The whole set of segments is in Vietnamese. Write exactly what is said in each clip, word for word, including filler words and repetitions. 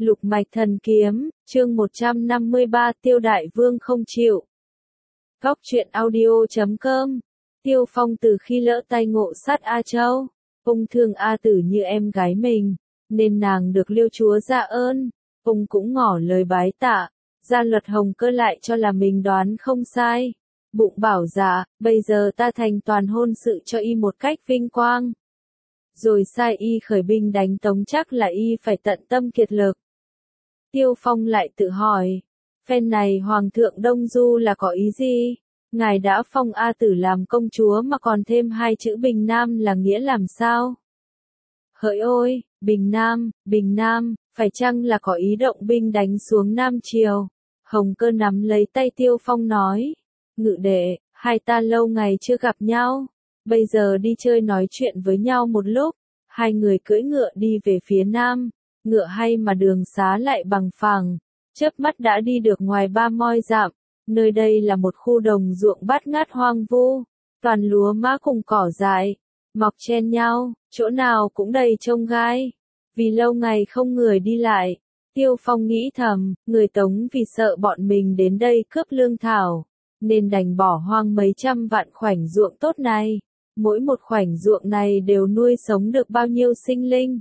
Lục mạch thần kiếm, chương một trăm năm mươi ba Tiêu Đại Vương không chịu. Góc truyện audio chấm com. Tiêu Phong từ khi lỡ tay ngộ sát A Châu, ông thương A Tử như em gái mình, nên nàng được Liêu chúa dạ ơn, ông cũng ngỏ lời bái tạ. Gia Luật Hồng Cơ lại cho là mình đoán không sai, bụng bảo dạ, bây giờ ta thành toàn hôn sự cho y một cách vinh quang. Rồi sai y khởi binh đánh Tống, chắc là y phải tận tâm kiệt lực. Tiêu Phong lại tự hỏi, phen này Hoàng thượng Đông Du là có ý gì? Ngài đã phong A Tử làm công chúa mà còn thêm hai chữ Bình Nam là nghĩa làm sao? Hỡi ôi, Bình Nam, Bình Nam, phải chăng là có ý động binh đánh xuống Nam Triều? Hồng Cơ nắm lấy tay Tiêu Phong nói, ngự đệ, hai ta lâu ngày chưa gặp nhau, bây giờ đi chơi nói chuyện với nhau một lúc. Hai người cưỡi ngựa đi về phía Nam. Ngựa hay mà đường xá lại bằng phẳng, chớp mắt đã đi được ngoài ba moi dặm. Nơi đây là một khu đồng ruộng bát ngát hoang vu, toàn lúa mã cùng cỏ dại, mọc chen nhau, chỗ nào cũng đầy trông gai. Vì lâu ngày không người đi lại, Tiêu Phong nghĩ thầm, người Tống vì sợ bọn mình đến đây cướp lương thảo, nên đành bỏ hoang mấy trăm vạn khoảnh ruộng tốt này. Mỗi một khoảnh ruộng này đều nuôi sống được bao nhiêu sinh linh.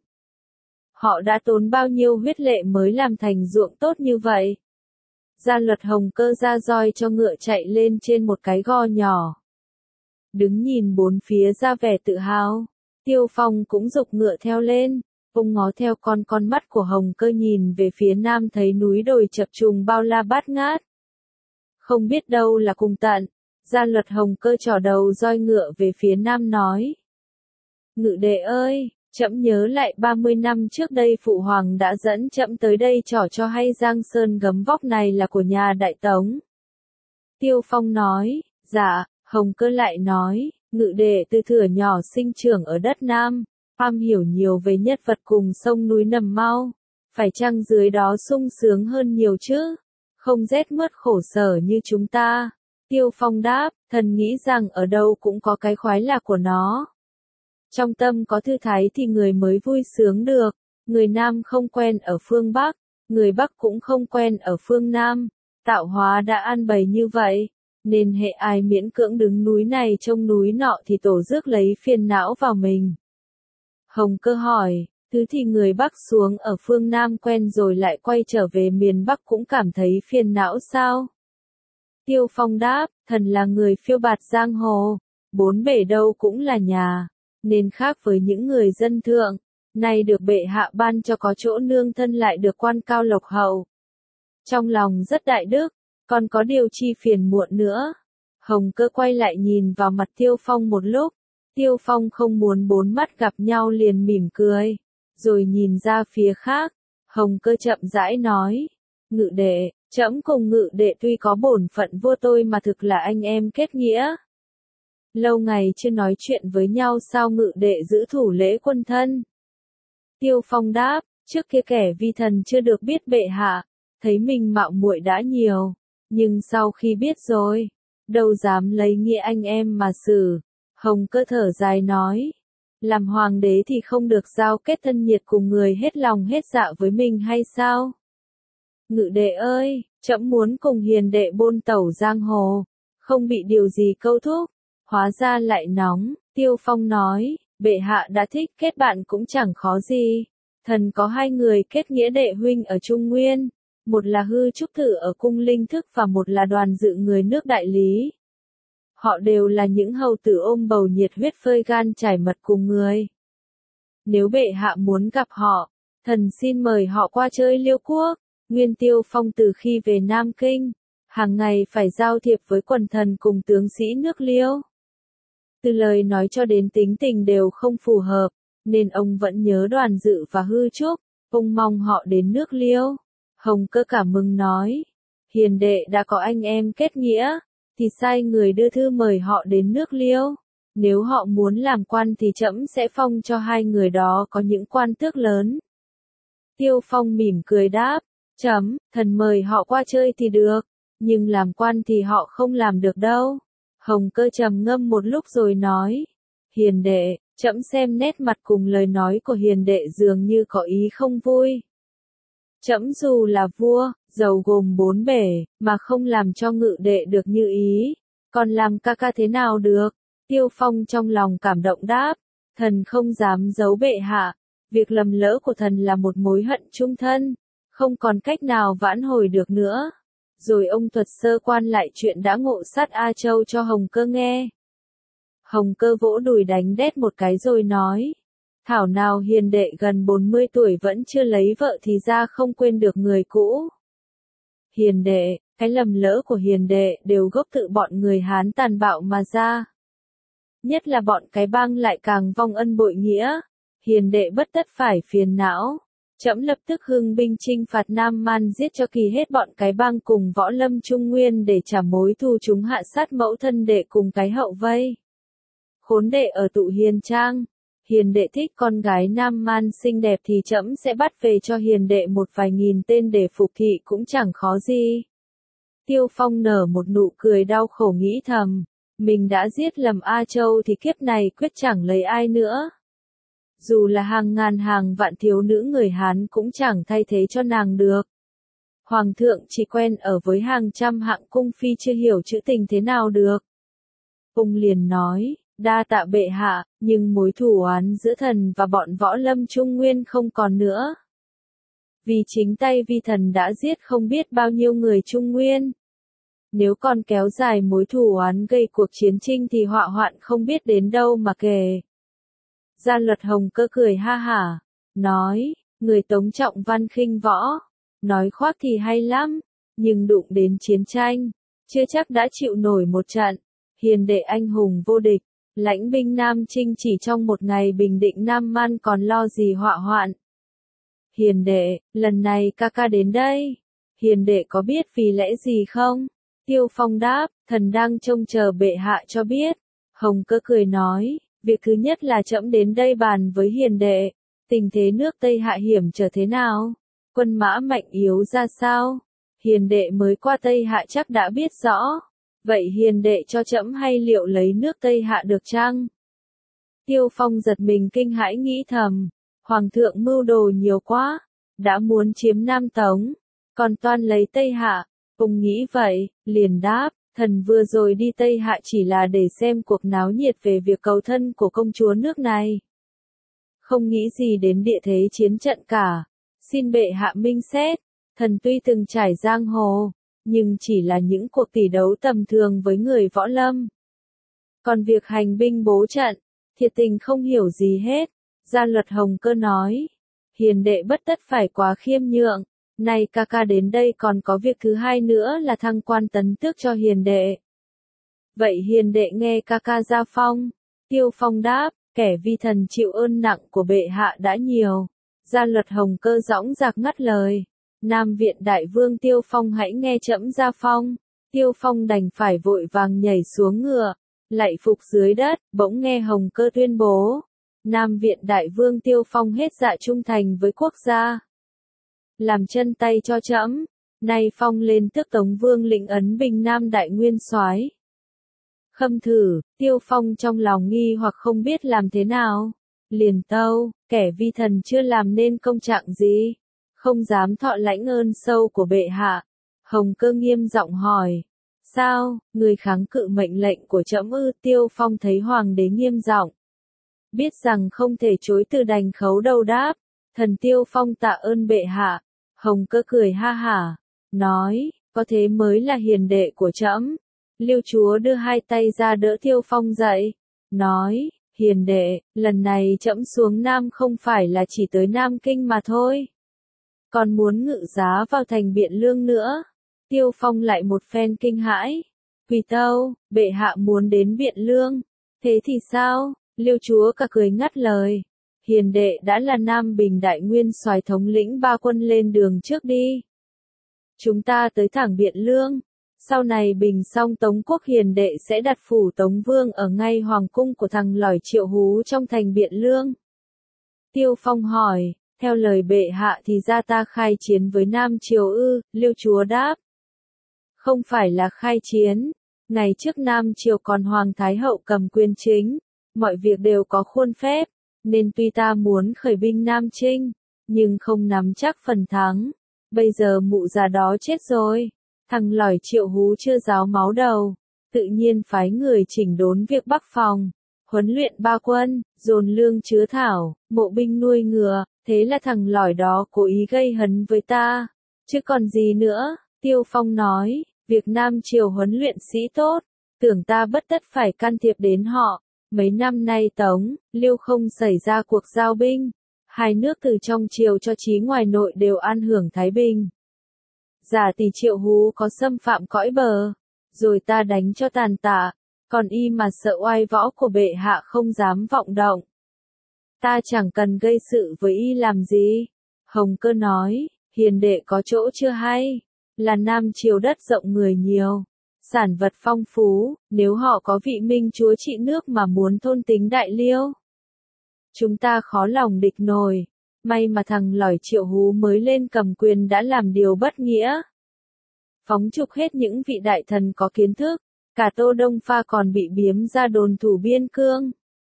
Họ đã tốn bao nhiêu huyết lệ mới làm thành ruộng tốt như vậy. Gia Luật Hồng Cơ ra roi cho ngựa chạy lên trên một cái go nhỏ. Đứng nhìn bốn phía ra vẻ tự hào, Tiêu Phong cũng giục ngựa theo lên. Ông ngó theo con con mắt của Hồng Cơ nhìn về phía nam, thấy núi đồi chập trùng bao la bát ngát. Không biết đâu là cùng tận. Gia Luật Hồng Cơ trỏ đầu roi ngựa về phía nam nói. Ngự đệ ơi, trẫm nhớ lại ba mươi năm trước đây Phụ Hoàng đã dẫn trẫm tới đây trỏ cho hay Giang Sơn gấm vóc này là của nhà Đại Tống. Tiêu Phong nói, dạ. Hồng Cơ lại nói, ngự đệ từ thuở nhỏ sinh trưởng ở đất Nam, am hiểu nhiều về nhất vật cùng sông núi nầm mau, phải chăng dưới đó sung sướng hơn nhiều chứ, không rét mướt khổ sở như chúng ta. Tiêu Phong đáp, thần nghĩ rằng ở đâu cũng có cái khoái lạc của nó. Trong tâm có thư thái thì người mới vui sướng được, người Nam không quen ở phương Bắc, người Bắc cũng không quen ở phương Nam, tạo hóa đã an bày như vậy, nên hệ ai miễn cưỡng đứng núi này trông núi nọ thì tổ rước lấy phiền não vào mình. Hồng Cơ hỏi, thứ thì người Bắc xuống ở phương Nam quen rồi lại quay trở về miền Bắc cũng cảm thấy phiền não sao? Tiêu Phong đáp, thần là người phiêu bạt giang hồ, bốn bể đâu cũng là nhà, nên khác với những người dân thượng, nay được bệ hạ ban cho có chỗ nương thân lại được quan cao lộc hậu. Trong lòng rất đại đức, còn có điều chi phiền muộn nữa. Hồng Cơ quay lại nhìn vào mặt Tiêu Phong một lúc, Tiêu Phong không muốn bốn mắt gặp nhau liền mỉm cười, rồi nhìn ra phía khác. Hồng Cơ chậm rãi nói, ngự đệ, trẫm cùng ngự đệ tuy có bổn phận vua tôi mà thực là anh em kết nghĩa. Lâu ngày chưa nói chuyện với nhau, sao ngự đệ giữ thủ lễ quân thân? Tiêu Phong đáp, trước kia kẻ vi thần chưa được biết bệ hạ, thấy mình mạo muội đã nhiều, nhưng sau khi biết rồi, đâu dám lấy nghĩa anh em mà xử. Hồng Cơ thở dài nói, làm hoàng đế thì không được giao kết thân nhiệt cùng người hết lòng hết dạ với mình hay sao? Ngự đệ ơi, trẫm muốn cùng hiền đệ bôn tẩu giang hồ, không bị điều gì câu thúc. Hóa ra lại nóng. Tiêu Phong nói, bệ hạ đã thích kết bạn cũng chẳng khó gì. Thần có hai người kết nghĩa đệ huynh ở Trung Nguyên, một là Hư Trúc Thử ở cung Linh Thức và một là Đoàn Dự người nước Đại Lý. Họ đều là những hầu tử ôm bầu nhiệt huyết phơi gan trải mật cùng người. Nếu bệ hạ muốn gặp họ, thần xin mời họ qua chơi Liêu Quốc. Nguyên Tiêu Phong từ khi về Nam Kinh, hàng ngày phải giao thiệp với quần thần cùng tướng sĩ nước Liêu. Từ lời nói cho đến tính tình đều không phù hợp, nên ông vẫn nhớ Đoàn Dự và Hư Trúc, ông mong họ đến nước Liêu. Hồng Cơ cảm mừng nói, hiền đệ đã có anh em kết nghĩa, thì sai người đưa thư mời họ đến nước Liêu. Nếu họ muốn làm quan thì trẫm sẽ phong cho hai người đó có những quan tước lớn. Tiêu Phong mỉm cười đáp, chấm, thần mời họ qua chơi thì được, nhưng làm quan thì họ không làm được đâu. Hồng Cơ trầm ngâm một lúc rồi nói, hiền đệ, trẫm xem nét mặt cùng lời nói của hiền đệ dường như có ý không vui. Trẫm dù là vua, dầu gồm bốn bể, mà không làm cho ngự đệ được như ý, còn làm ca ca thế nào được? Tiêu Phong trong lòng cảm động đáp, thần không dám giấu bệ hạ, việc lầm lỡ của thần là một mối hận chung thân, không còn cách nào vãn hồi được nữa. Rồi ông thuật sơ quan lại chuyện đã ngộ sát A Châu cho Hồng Cơ nghe. Hồng Cơ vỗ đùi đánh đét một cái rồi nói, thảo nào hiền đệ gần bốn mươi tuổi vẫn chưa lấy vợ thì ra không quên được người cũ. Hiền đệ, cái lầm lỡ của hiền đệ đều gốc tự bọn người Hán tàn bạo mà ra. Nhất là bọn cái bang lại càng vong ân bội nghĩa, hiền đệ bất tất phải phiền não. Trẫm lập tức hưng binh chinh phạt Nam Man giết cho kỳ hết bọn cái bang cùng võ lâm Trung Nguyên để trả mối thù chúng hạ sát mẫu thân đệ cùng cái hậu vây. Khốn đệ ở tụ hiền trang, hiền đệ thích con gái Nam Man xinh đẹp thì trẫm sẽ bắt về cho hiền đệ một vài nghìn tên để phục thị cũng chẳng khó gì. Tiêu Phong nở một nụ cười đau khổ nghĩ thầm, mình đã giết lầm A Châu thì kiếp này quyết chẳng lấy ai nữa. Dù là hàng ngàn hàng vạn thiếu nữ người Hán cũng chẳng thay thế cho nàng được. Hoàng thượng chỉ quen ở với hàng trăm hạng cung phi chưa hiểu chữ tình thế nào được. Ung liền nói, đa tạ bệ hạ, nhưng mối thù oán giữa thần và bọn võ lâm Trung Nguyên không còn nữa. Vì chính tay vi thần đã giết không biết bao nhiêu người Trung Nguyên. Nếu còn kéo dài mối thù oán gây cuộc chiến tranh thì họa hoạn không biết đến đâu mà kể. Gia Luật Hồng Cơ cười ha hả, nói, người Tống trọng văn khinh võ, nói khoác thì hay lắm, nhưng đụng đến chiến tranh, chưa chắc đã chịu nổi một trận. Hiền đệ anh hùng vô địch, lãnh binh Nam Chinh chỉ trong một ngày bình định Nam Man còn lo gì họa hoạn. Hiền đệ, lần này ca ca đến đây, hiền đệ có biết vì lẽ gì không? Tiêu Phong đáp, thần đang trông chờ bệ hạ cho biết. Hồng Cơ cười nói, việc thứ nhất là trẫm đến đây bàn với hiền đệ, tình thế nước Tây Hạ hiểm trở thế nào? Quân mã mạnh yếu ra sao? Hiền đệ mới qua Tây Hạ chắc đã biết rõ. Vậy hiền đệ cho trẫm hay liệu lấy nước Tây Hạ được chăng? Tiêu Phong giật mình kinh hãi nghĩ thầm, Hoàng thượng mưu đồ nhiều quá, đã muốn chiếm Nam Tống, còn toan lấy Tây Hạ. Ông nghĩ vậy, liền đáp, thần vừa rồi đi Tây Hạ chỉ là để xem cuộc náo nhiệt về việc cầu thân của công chúa nước này. Không nghĩ gì đến địa thế chiến trận cả, xin bệ hạ minh xét, thần tuy từng trải giang hồ, nhưng chỉ là những cuộc tỷ đấu tầm thường với người võ lâm. Còn việc hành binh bố trận, thiệt tình không hiểu gì hết. Gia Luật Hồng Cơ nói, hiền đệ bất tất phải quá khiêm nhượng. Này ca ca đến đây còn có việc thứ hai nữa là thăng quan tấn tước cho hiền đệ. Vậy hiền đệ nghe ca ca ra phong. Tiêu Phong đáp, kẻ vi thần chịu ơn nặng của bệ hạ đã nhiều. Gia Luật Hồng Cơ dõng dạc ngắt lời. Nam viện đại vương Tiêu Phong hãy nghe trẫm ra phong. Tiêu Phong đành phải vội vàng nhảy xuống ngựa, lạy phục dưới đất, bỗng nghe Hồng Cơ tuyên bố. Nam viện đại vương Tiêu Phong hết dạ trung thành với quốc gia. Làm chân tay cho trẫm, nay phong lên tước Tống vương lĩnh ấn Bình Nam đại nguyên soái. Khâm thử, Tiêu Phong trong lòng nghi hoặc không biết làm thế nào. Liền tâu, kẻ vi thần chưa làm nên công trạng gì, không dám thọ lãnh ơn sâu của bệ hạ. Hồng Cơ nghiêm giọng hỏi, sao, người kháng cự mệnh lệnh của trẫm ư? Tiêu Phong thấy hoàng đế nghiêm giọng, biết rằng không thể chối từ đành khấu đầu đáp, thần Tiêu Phong tạ ơn bệ hạ. Hồng Cơ cười ha hả, nói, có thế mới là hiền đệ của trẫm. Liêu chúa đưa hai tay ra đỡ Tiêu Phong dậy, nói, hiền đệ, lần này trẫm xuống Nam không phải là chỉ tới Nam Kinh mà thôi, còn muốn ngự giá vào thành Biện Lương nữa. Tiêu Phong lại một phen kinh hãi, quỳ tâu, bệ hạ muốn đến Biện Lương, thế thì sao? Liêu chúa cả cười ngắt lời. Hiền đệ đã là Nam Bình đại nguyên soái thống lĩnh ba quân lên đường trước đi. Chúng ta tới thẳng Biện Lương. Sau này bình xong Tống quốc hiền đệ sẽ đặt phủ Tống Vương ở ngay hoàng cung của thằng lỏi Triệu Hú trong thành Biện Lương. Tiêu Phong hỏi, theo lời bệ hạ thì ra ta khai chiến với Nam Triều ư? Liêu chúa đáp, không phải là khai chiến. Ngày trước Nam Triều còn Hoàng Thái Hậu cầm quyền chính, mọi việc đều có khuôn phép. Nên tuy ta muốn khởi binh Nam Chinh, nhưng không nắm chắc phần thắng. Bây giờ mụ già đó chết rồi. Thằng lỏi Triệu Hú chưa ráo máu đầu. Tự nhiên phái người chỉnh đốn việc bắc phòng. Huấn luyện ba quân, dồn lương chứa thảo, mộ binh nuôi ngựa. Thế là thằng lỏi đó cố ý gây hấn với ta. Chứ còn gì nữa, Tiêu Phong nói, việc Nam Triều huấn luyện sĩ tốt, tưởng ta bất tất phải can thiệp đến họ. Mấy năm nay Tống, Liêu không xảy ra cuộc giao binh. Hai nước từ trong triều cho chí ngoài nội đều an hưởng thái bình. Giả tỷ Triệu Hú có xâm phạm cõi bờ, rồi ta đánh cho tàn tạ, còn y mà sợ oai võ của bệ hạ không dám vọng động. Ta chẳng cần gây sự với y làm gì. Hồng Cơ nói, hiền đệ có chỗ chưa hay, là Nam Triều đất rộng người nhiều, sản vật phong phú, nếu họ có vị minh chúa trị nước mà muốn thôn tính Đại Liêu, chúng ta khó lòng địch nổi. May mà thằng lỏi Triệu Hú mới lên cầm quyền đã làm điều bất nghĩa. Phóng trục hết những vị đại thần có kiến thức, cả Tô Đông Pha còn bị biếm ra đồn thủ biên cương.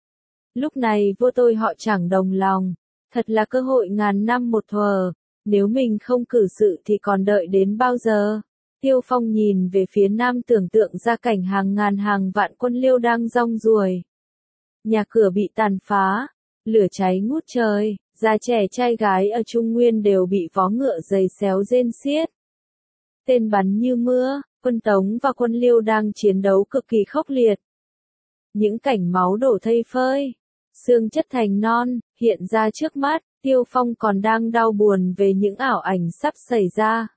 Lúc này vua tôi họ chẳng đồng lòng, thật là cơ hội ngàn năm một thuở, nếu mình không cử sự thì còn đợi đến bao giờ. Tiêu Phong nhìn về phía nam tưởng tượng ra cảnh hàng ngàn hàng vạn quân Liêu đang rong ruổi. Nhà cửa bị tàn phá, lửa cháy ngút trời, già trẻ trai gái ở Trung Nguyên đều bị vó ngựa giày xéo rên xiết. Tên bắn như mưa, quân Tống và quân Liêu đang chiến đấu cực kỳ khốc liệt. Những cảnh máu đổ thây phơi, xương chất thành non, hiện ra trước mắt, Tiêu Phong còn đang đau buồn về những ảo ảnh sắp xảy ra.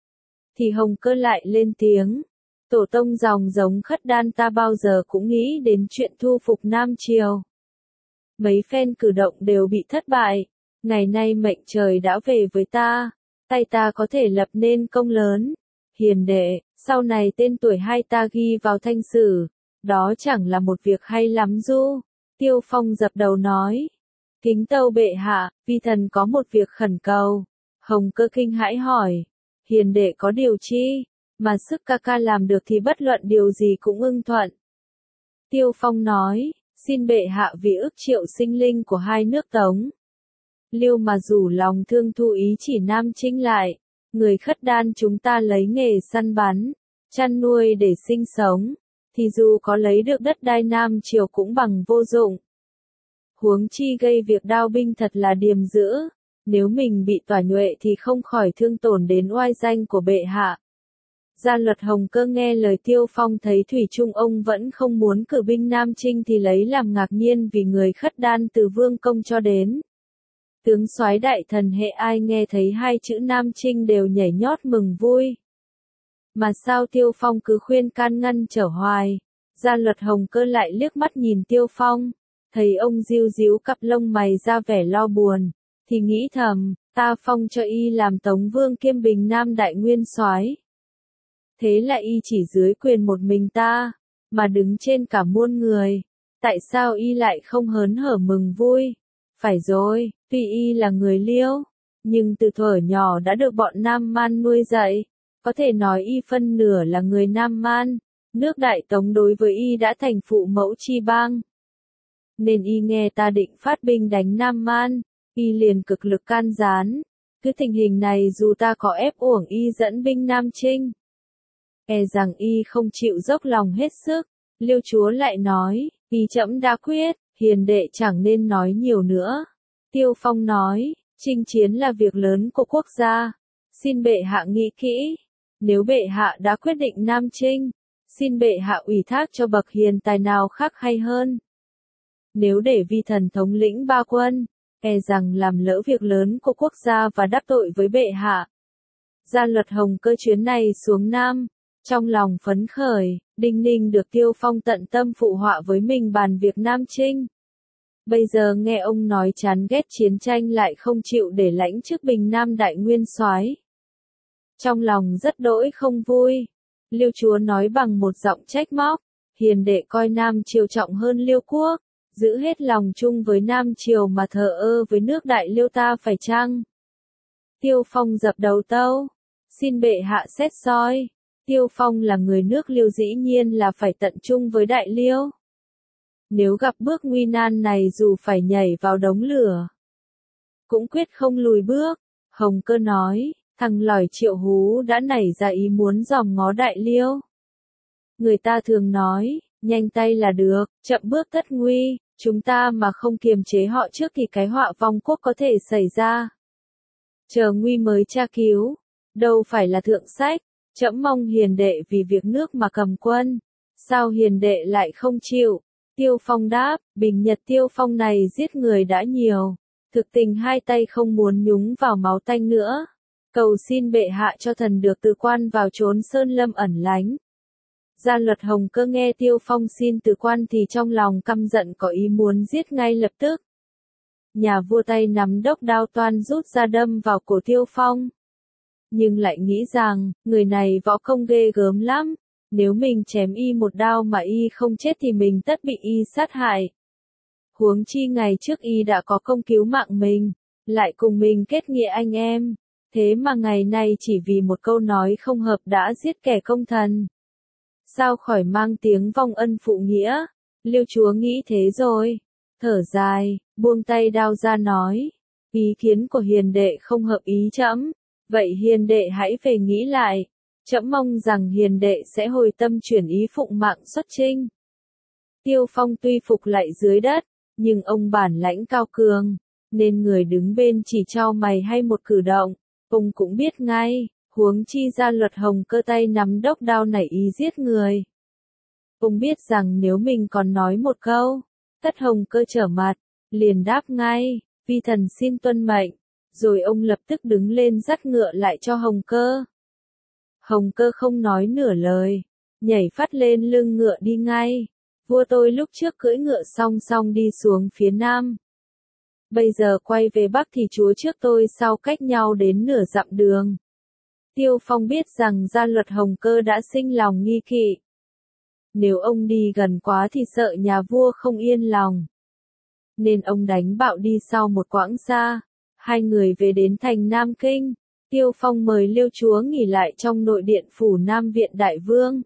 Thì Hồng Cơ lại lên tiếng, tổ tông dòng giống Khất Đan ta bao giờ cũng nghĩ đến chuyện thu phục Nam Triều. Mấy phen cử động đều bị thất bại, ngày nay mệnh trời đã về với ta, tay ta có thể lập nên công lớn. Hiền đệ, sau này tên tuổi hai ta ghi vào thanh sử, đó chẳng là một việc hay lắm du. Tiêu Phong dập đầu nói, kính tâu bệ hạ, vi thần có một việc khẩn cầu. Hồng Cơ kinh hãi hỏi, hiền đệ có điều chi, mà sức ca ca làm được thì bất luận điều gì cũng ưng thuận. Tiêu Phong nói, xin bệ hạ vì ức triệu sinh linh của hai nước Tống, Liêu mà rủ lòng thương thu ý chỉ Nam Trinh lại. Người Khất Đan chúng ta lấy nghề săn bắn, chăn nuôi để sinh sống, thì dù có lấy được đất đai Nam Triều cũng bằng vô dụng. Huống chi gây việc đao binh thật là điềm dữ, nếu mình bị tỏa nhuệ thì không khỏi thương tổn đến oai danh của bệ hạ. Gia luật Hồng Cơ nghe lời Tiêu Phong thấy thủy chung ông vẫn không muốn cử binh Nam Trinh thì lấy làm ngạc nhiên vì người Khất Đan từ Vương Công cho đến tướng soái đại thần hệ ai nghe thấy hai chữ Nam Trinh đều nhảy nhót mừng vui. Mà sao Tiêu Phong cứ khuyên can ngăn trở hoài. Gia luật Hồng Cơ lại liếc mắt nhìn Tiêu Phong, thấy ông ríu ríu cặp lông mày ra vẻ lo buồn, thì nghĩ thầm, ta phong cho y làm Tống Vương kiêm Bình Nam đại nguyên soái. Thế là y chỉ dưới quyền một mình ta, mà đứng trên cả muôn người. Tại sao y lại không hớn hở mừng vui? Phải rồi, tuy y là người Liêu, nhưng từ thuở nhỏ đã được bọn Nam Man nuôi dạy, có thể nói y phân nửa là người Nam Man, nước Đại Tống đối với y đã thành phụ mẫu chi bang. Nên y nghe ta định phát binh đánh Nam Man, y liền cực lực can gián, cứ tình hình này dù ta có ép uổng y dẫn binh Nam Trinh, e rằng y không chịu dốc lòng hết sức. Liêu chúa lại nói, y trẫm đã quyết, hiền đệ chẳng nên nói nhiều nữa. Tiêu Phong nói, chinh chiến là việc lớn của quốc gia, xin bệ hạ nghĩ kỹ. Nếu bệ hạ đã quyết định Nam Trinh, xin bệ hạ ủy thác cho bậc hiền tài nào khác hay hơn. Nếu để vi thần thống lĩnh ba quân, e rằng làm lỡ việc lớn của quốc gia và đắc tội với bệ hạ. Gia luật Hồng Cơ chuyến này xuống Nam, trong lòng phấn khởi, đinh ninh được Tiêu Phong tận tâm phụ họa với mình bàn việc Nam Trinh. Bây giờ nghe ông nói chán ghét chiến tranh lại không chịu để lãnh chức Bình Nam đại nguyên soái, trong lòng rất đỗi không vui. Liêu chúa nói bằng một giọng trách móc, hiền đệ coi Nam Triều trọng hơn Liêu quốc, giữ hết lòng chung với Nam Triều mà thờ ơ với nước Đại Liêu ta phải chăng? Tiêu Phong dập đầu tâu, xin bệ hạ xét soi. Tiêu Phong là người nước Liêu dĩ nhiên là phải tận chung với Đại Liêu. Nếu gặp bước nguy nan này dù phải nhảy vào đống lửa, cũng quyết không lùi bước. Hồng Cơ nói, Thằng lỏi Triệu Hú đã nảy ra ý muốn dòm ngó Đại Liêu. Người ta thường nói, nhanh tay là được, chậm bước tất nguy, chúng ta mà không kiềm chế họ trước thì cái họa vong quốc có thể xảy ra. Chờ nguy mới tra cứu, đâu phải là thượng sách, trẫm mong hiền đệ vì việc nước mà cầm quân. Sao hiền đệ lại không chịu? Tiêu Phong đáp, Bình Nhật Tiêu Phong này giết người đã nhiều, thực tình hai tay không muốn nhúng vào máu tanh nữa. Cầu xin bệ hạ cho thần được từ quan vào trốn sơn lâm ẩn lánh. Gia Luật Hồng Cơ nghe Tiêu Phong xin từ quan thì trong lòng căm giận có ý muốn giết ngay lập tức. Nhà vua tay nắm đốc đao toan rút ra đâm vào cổ Tiêu Phong. Nhưng lại nghĩ rằng, người này võ công ghê gớm lắm, nếu mình chém y một đao mà y không chết thì mình tất bị y sát hại. Huống chi ngày trước y đã có công cứu mạng mình, lại cùng mình kết nghĩa anh em, thế mà ngày nay chỉ vì một câu nói không hợp đã giết kẻ công thần. Sao khỏi mang tiếng vong ân phụ nghĩa? Liêu chúa nghĩ thế rồi, thở dài, buông tay đao ra nói, ý kiến của hiền đệ không hợp ý trẫm, vậy hiền đệ hãy về nghĩ lại, trẫm mong rằng hiền đệ sẽ hồi tâm chuyển ý phụng mạng xuất chinh. Tiêu Phong tuy phục lại dưới đất, nhưng ông bản lãnh cao cường, nên người đứng bên chỉ trao mày hay một cử động, ông cũng biết ngay, huống chi Gia Luật Hồng Cơ tay nắm đốc đao nảy ý giết người. Ông biết rằng nếu mình còn nói một câu, tất Hồng Cơ trở mặt, liền đáp ngay, vi thần xin tuân mệnh, rồi ông lập tức đứng lên dắt ngựa lại cho Hồng Cơ. Hồng Cơ không nói nửa lời, nhảy phát lên lưng ngựa đi ngay. Vua tôi lúc trước cưỡi ngựa song song đi xuống phía nam. Bây giờ quay về bắc thì chúa trước tôi sau cách nhau đến nửa dặm đường. Tiêu Phong biết rằng Gia Luật Hồng Cơ đã sinh lòng nghi kỵ. Nếu ông đi gần quá thì sợ nhà vua không yên lòng. Nên ông đánh bạo đi sau một quãng xa. Hai người về đến thành Nam Kinh. Tiêu Phong mời Liêu chúa nghỉ lại trong nội điện phủ Nam Viện Đại Vương.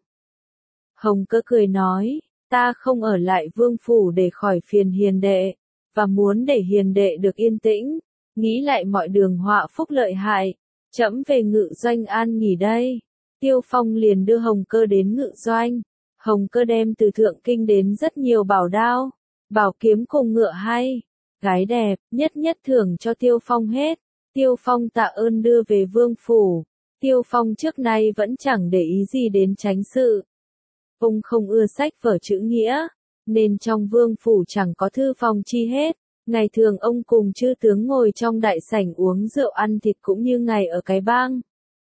Hồng Cơ cười nói, ta không ở lại vương phủ để khỏi phiền hiền đệ, và muốn để hiền đệ được yên tĩnh, nghĩ lại mọi đường họa phúc lợi hại, trẫm về Ngự Doanh an nghỉ đây. Tiêu Phong liền đưa Hồng Cơ đến Ngự Doanh. Hồng Cơ đem từ Thượng Kinh đến rất nhiều bảo đao, bảo kiếm cùng ngựa hay, gái đẹp, nhất nhất thưởng cho Tiêu Phong hết. Tiêu Phong tạ ơn đưa về vương phủ. Tiêu Phong trước nay vẫn chẳng để ý gì đến chánh sự. Ông không ưa sách vở chữ nghĩa, nên trong vương phủ chẳng có thư phòng chi hết. Ngày thường ông cùng chư tướng ngồi trong đại sảnh uống rượu ăn thịt cũng như ngày ở cái bang.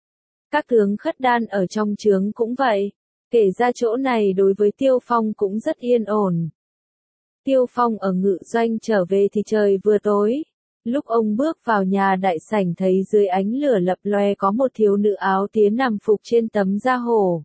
Các tướng khất đan ở trong trướng cũng vậy. Kể ra chỗ này đối với Tiêu Phong cũng rất yên ổn. Tiêu Phong ở Ngự Doanh trở về thì trời vừa tối. Lúc ông bước vào nhà đại sảnh thấy dưới ánh lửa lập loè có một thiếu nữ áo tía nằm phục trên tấm da hổ.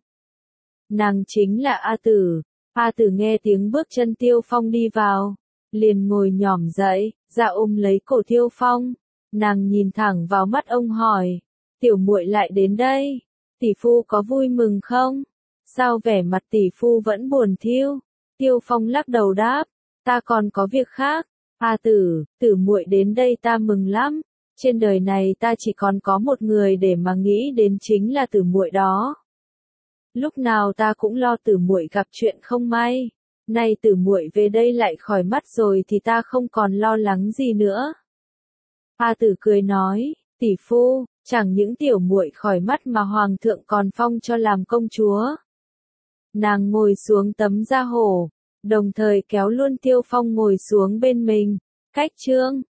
Nàng chính là A Tử. A Tử nghe tiếng bước chân Tiêu Phong đi vào, liền ngồi nhỏm dậy, ra ôm lấy cổ Tiêu Phong. Nàng nhìn thẳng vào mắt ông hỏi, tiểu muội lại đến đây, tỷ phu có vui mừng không? Sao vẻ mặt tỷ phu vẫn buồn thiu? Tiêu Phong lắc đầu đáp, ta còn có việc khác. A Tử, Tử muội đến đây ta mừng lắm. Trên đời này ta chỉ còn có một người để mà nghĩ đến chính là Tử muội đó. Lúc nào ta cũng lo Tử muội gặp chuyện không may. Nay Tử muội về đây lại khỏi mắt rồi thì ta không còn lo lắng gì nữa. A Tử cười nói, tỷ phu, chẳng những tiểu muội khỏi mắt mà hoàng thượng còn phong cho làm công chúa. Nàng ngồi xuống tấm da hổ, đồng thời kéo luôn Tiêu Phong ngồi xuống bên mình. Cách chương